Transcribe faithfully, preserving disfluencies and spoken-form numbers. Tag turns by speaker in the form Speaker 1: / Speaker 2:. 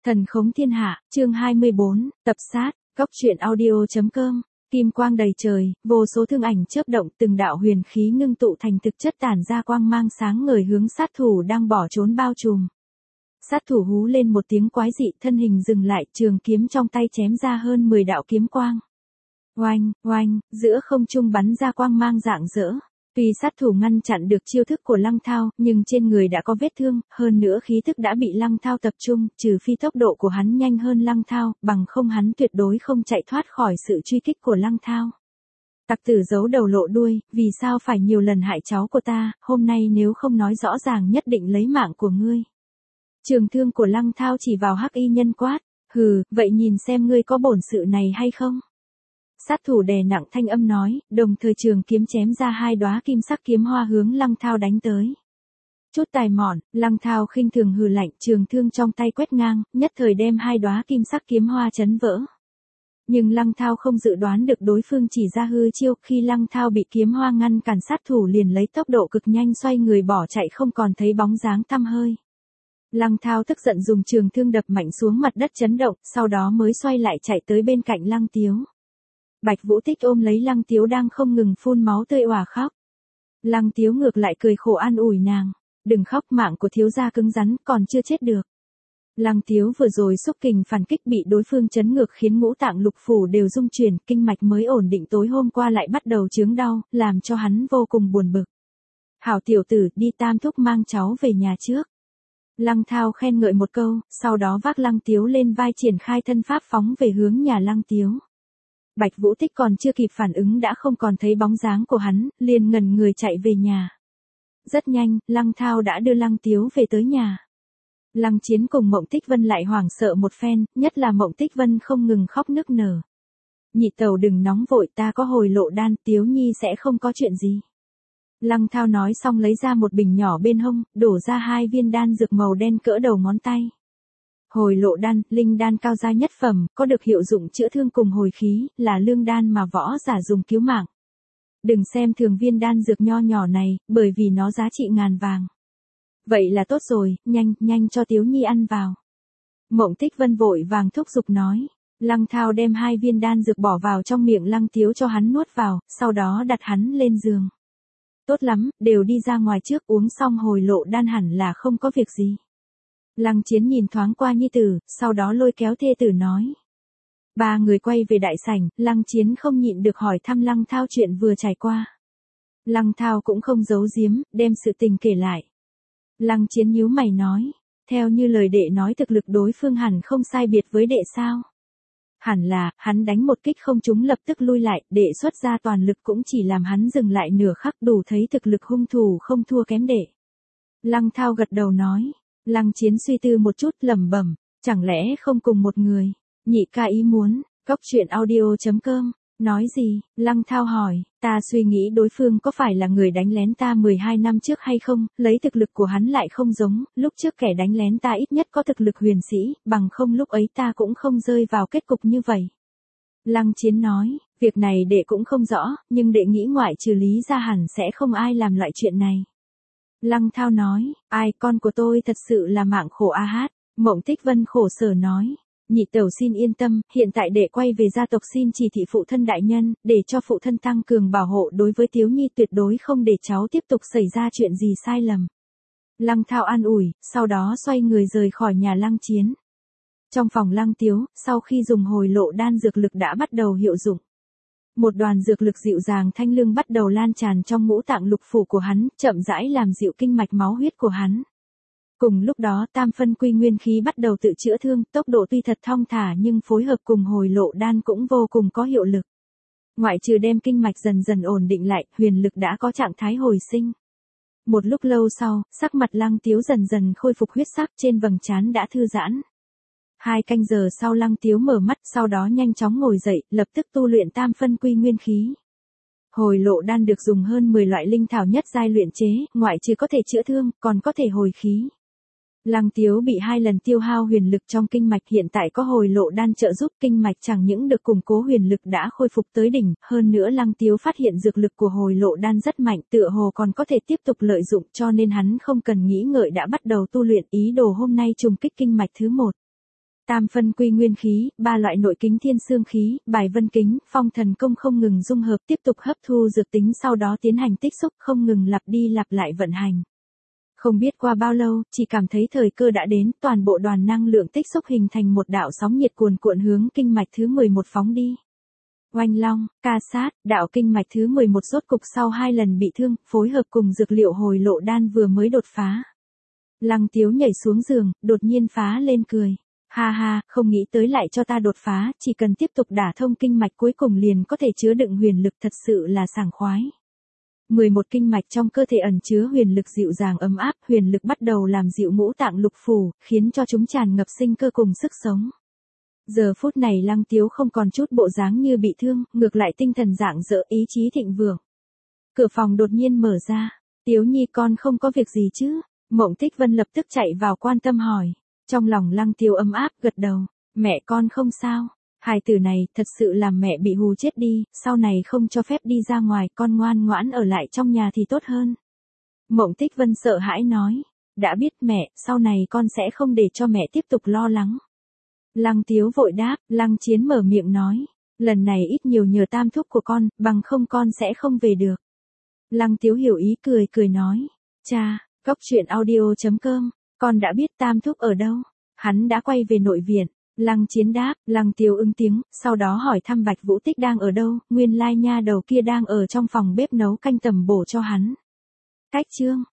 Speaker 1: Thần khống thiên hạ, chương hai mươi bốn, tập sát, góc truyện audio.com, kim quang đầy trời, vô số thương ảnh chớp động, từng đạo huyền khí ngưng tụ thành thực chất tản ra quang mang sáng ngời hướng sát thủ đang bỏ trốn bao trùm. Sát thủ hú lên một tiếng quái dị, thân hình dừng lại, trường kiếm trong tay chém ra hơn mười đạo kiếm quang. Oanh, oanh, giữa không trung bắn ra quang mang rạng rỡ. Tuy sát thủ ngăn chặn được chiêu thức của Lăng Thao, nhưng trên người đã có vết thương, hơn nữa khí thức đã bị Lăng Thao tập trung, trừ phi tốc độ của hắn nhanh hơn Lăng Thao, bằng không hắn tuyệt đối không chạy thoát khỏi sự truy kích của Lăng Thao. Tặc tử giấu đầu lộ đuôi, vì sao phải nhiều lần hại cháu của ta, hôm nay nếu không nói rõ ràng nhất định lấy mạng của ngươi. Trường thương của Lăng Thao chỉ vào hắc y nhân quát, hừ, vậy nhìn xem ngươi có bổn sự này hay không. Sát thủ đè nặng thanh âm nói, đồng thời trường kiếm chém ra hai đóa kim sắc kiếm hoa hướng Lăng Thao đánh tới. Chút tài mọn, Lăng Thao khinh thường hừ lạnh, trường thương trong tay quét ngang, nhất thời đem hai đóa kim sắc kiếm hoa chấn vỡ. Nhưng Lăng Thao không dự đoán được đối phương chỉ ra hư chiêu, khi Lăng Thao bị kiếm hoa ngăn cản, sát thủ liền lấy tốc độ cực nhanh xoay người bỏ chạy, không còn thấy bóng dáng tăm hơi. Lăng Thao tức giận dùng trường thương đập mạnh xuống mặt đất chấn động, sau đó mới xoay lại chạy tới bên cạnh Lăng Tiếu. Bạch Vũ Tích ôm lấy Lăng Tiếu đang không ngừng phun máu tươi òa khóc. Lăng Tiếu ngược lại cười khổ an ủi nàng, đừng khóc, mạng của thiếu gia cứng rắn, còn chưa chết được. Lăng Tiếu vừa rồi xúc kình phản kích bị đối phương chấn ngược khiến ngũ tạng lục phủ đều rung chuyển, kinh mạch mới ổn định tối hôm qua lại bắt đầu chướng đau, làm cho hắn vô cùng buồn bực. Hảo tiểu tử, đi Tam thúc mang cháu về nhà trước. Lăng Thao khen ngợi một câu, sau đó vác Lăng Tiếu lên vai triển khai thân pháp phóng về hướng nhà Lăng Tiếu. Bạch Vũ Tích còn chưa kịp phản ứng đã không còn thấy bóng dáng của hắn, liền ngẩn người chạy về nhà. Rất nhanh, Lăng Thao đã đưa Lăng Tiếu về tới nhà. Lăng Chiến cùng Mộng Tích Vân lại hoảng sợ một phen, nhất là Mộng Tích Vân không ngừng khóc nức nở. Nhị tẩu đừng nóng vội, ta có hồi lộ đan, Tiếu Nhi sẽ không có chuyện gì. Lăng Thao nói xong lấy ra một bình nhỏ bên hông, đổ ra hai viên đan dược màu đen cỡ đầu ngón tay. Hồi lộ đan, linh đan cao gia nhất phẩm, có được hiệu dụng chữa thương cùng hồi khí, là lương đan mà võ giả dùng cứu mạng. Đừng xem thường viên đan dược nho nhỏ này, bởi vì nó giá trị ngàn vàng. Vậy là tốt rồi, nhanh, nhanh cho Tiếu Nhi ăn vào. Mộng Tích Vân vội vàng thúc giục nói. Lăng Thao đem hai viên đan dược bỏ vào trong miệng Lăng Tiếu cho hắn nuốt vào, sau đó đặt hắn lên giường. Tốt lắm, đều đi ra ngoài trước, uống xong hồi lộ đan hẳn là không có việc gì. Lăng Chiến nhìn thoáng qua nhi tử, sau đó lôi kéo thê tử nói. Ba người quay về đại sảnh, Lăng Chiến không nhịn được hỏi thăm Lăng Thao chuyện vừa trải qua. Lăng Thao cũng không giấu giếm, đem sự tình kể lại. Lăng Chiến nhíu mày nói, theo như lời đệ nói thực lực đối phương hẳn không sai biệt với đệ sao? Hẳn là, hắn đánh một kích không trúng lập tức lui lại, đệ xuất ra toàn lực cũng chỉ làm hắn dừng lại nửa khắc, đủ thấy thực lực hung thủ không thua kém đệ. Lăng Thao gật đầu nói. Lăng Chiến suy tư một chút lẩm bẩm, chẳng lẽ không cùng một người. Nhị ca ý muốn, góc truyện audio.com, nói gì, Lăng Thao hỏi, ta suy nghĩ đối phương có phải là người đánh lén ta mười hai năm trước hay không, lấy thực lực của hắn lại không giống, lúc trước kẻ đánh lén ta ít nhất có thực lực huyền sĩ, bằng không lúc ấy ta cũng không rơi vào kết cục như vậy. Lăng Chiến nói, việc này đệ cũng không rõ, nhưng đệ nghĩ ngoại trừ Lý ra hẳn sẽ không ai làm loại chuyện này. Lăng Thao nói, ai, con của tôi thật sự là mạng khổ a hát. Mộng Tích Vân khổ sở nói, nhị tẩu xin yên tâm, hiện tại đệ quay về gia tộc xin chỉ thị phụ thân đại nhân, để cho phụ thân tăng cường bảo hộ đối với Tiếu Nhi, tuyệt đối không để cháu tiếp tục xảy ra chuyện gì sai lầm. Lăng Thao an ủi, sau đó xoay người rời khỏi nhà Lăng Chiến. Trong phòng Lăng Tiếu, sau khi dùng hồi lộ đan dược lực đã bắt đầu hiệu dụng. Một đoàn dược lực dịu dàng thanh lương bắt đầu lan tràn trong ngũ tạng lục phủ của hắn, chậm rãi làm dịu kinh mạch máu huyết của hắn. Cùng lúc đó tam phân quy nguyên khí bắt đầu tự chữa thương, tốc độ tuy thật thong thả nhưng phối hợp cùng hồi lộ đan cũng vô cùng có hiệu lực. Ngoại trừ đem kinh mạch dần dần ổn định lại, huyền lực đã có trạng thái hồi sinh. Một lúc lâu sau, sắc mặt Lăng Tiếu dần dần khôi phục huyết sắc, trên vầng trán đã thư giãn. Hai canh giờ sau Lăng Tiếu mở mắt, sau đó nhanh chóng ngồi dậy, lập tức tu luyện tam phân quy nguyên khí. Hồi lộ đan được dùng hơn mười loại linh thảo nhất giai luyện chế, ngoại trừ có thể chữa thương, còn có thể hồi khí. Lăng Tiếu bị hai lần tiêu hao huyền lực trong kinh mạch, hiện tại có hồi lộ đan trợ giúp, kinh mạch chẳng những được củng cố, huyền lực đã khôi phục tới đỉnh, hơn nữa Lăng Tiếu phát hiện dược lực của hồi lộ đan rất mạnh, tựa hồ còn có thể tiếp tục lợi dụng, cho nên hắn không cần nghĩ ngợi đã bắt đầu tu luyện, ý đồ hôm nay trùng kích kinh mạch thứ một. Tam phân quy nguyên khí, ba loại nội kính thiên xương khí, bài vân kính, phong thần công không ngừng dung hợp tiếp tục hấp thu dược tính sau đó tiến hành tích xúc không ngừng lặp đi lặp lại vận hành. Không biết qua bao lâu, chỉ cảm thấy thời cơ đã đến, toàn bộ đoàn năng lượng tích xúc hình thành một đạo sóng nhiệt cuồn cuộn hướng kinh mạch thứ mười một phóng đi. Oanh long, ca sát, đạo kinh mạch thứ mười một rốt cục sau hai lần bị thương, phối hợp cùng dược liệu hồi lộ đan vừa mới đột phá. Lăng Tiếu nhảy xuống giường, đột nhiên phá lên cười. Ha ha, không nghĩ tới lại cho ta đột phá, chỉ cần tiếp tục đả thông kinh mạch cuối cùng liền có thể chứa đựng huyền lực thật sự là sảng khoái. mười một kinh mạch trong cơ thể ẩn chứa huyền lực dịu dàng ấm áp, huyền lực bắt đầu làm dịu ngũ tạng lục phủ, khiến cho chúng tràn ngập sinh cơ cùng sức sống. Giờ phút này Lăng Tiếu không còn chút bộ dáng như bị thương, ngược lại tinh thần rạng rỡ ý chí thịnh vượng. Cửa phòng đột nhiên mở ra, Tiếu Nhi con không có việc gì chứ? Mộng Tích Vân lập tức chạy vào quan tâm hỏi. Trong lòng Lăng Tiếu ấm áp gật đầu, mẹ con không sao. Hài tử này thật sự làm mẹ bị hù chết đi, sau này không cho phép đi ra ngoài, con ngoan ngoãn ở lại trong nhà thì tốt hơn. Mộng Tích Vân sợ hãi nói, đã biết mẹ, sau này con sẽ không để cho mẹ tiếp tục lo lắng. Lăng Tiếu vội đáp, Lăng Chiến mở miệng nói, lần này ít nhiều nhờ tam thúc của con, bằng không con sẽ không về được. Lăng Tiếu hiểu ý cười cười nói, cha, góc truyện audio chấm com, con đã biết tam thúc ở đâu, hắn đã quay về nội viện. Lăng Chiến đáp, Lăng Tiếu ứng tiếng, sau đó hỏi thăm Bạch Vũ Tích đang ở đâu, nguyên lai nha đầu kia đang ở trong phòng bếp nấu canh tầm bổ cho hắn. Cách chương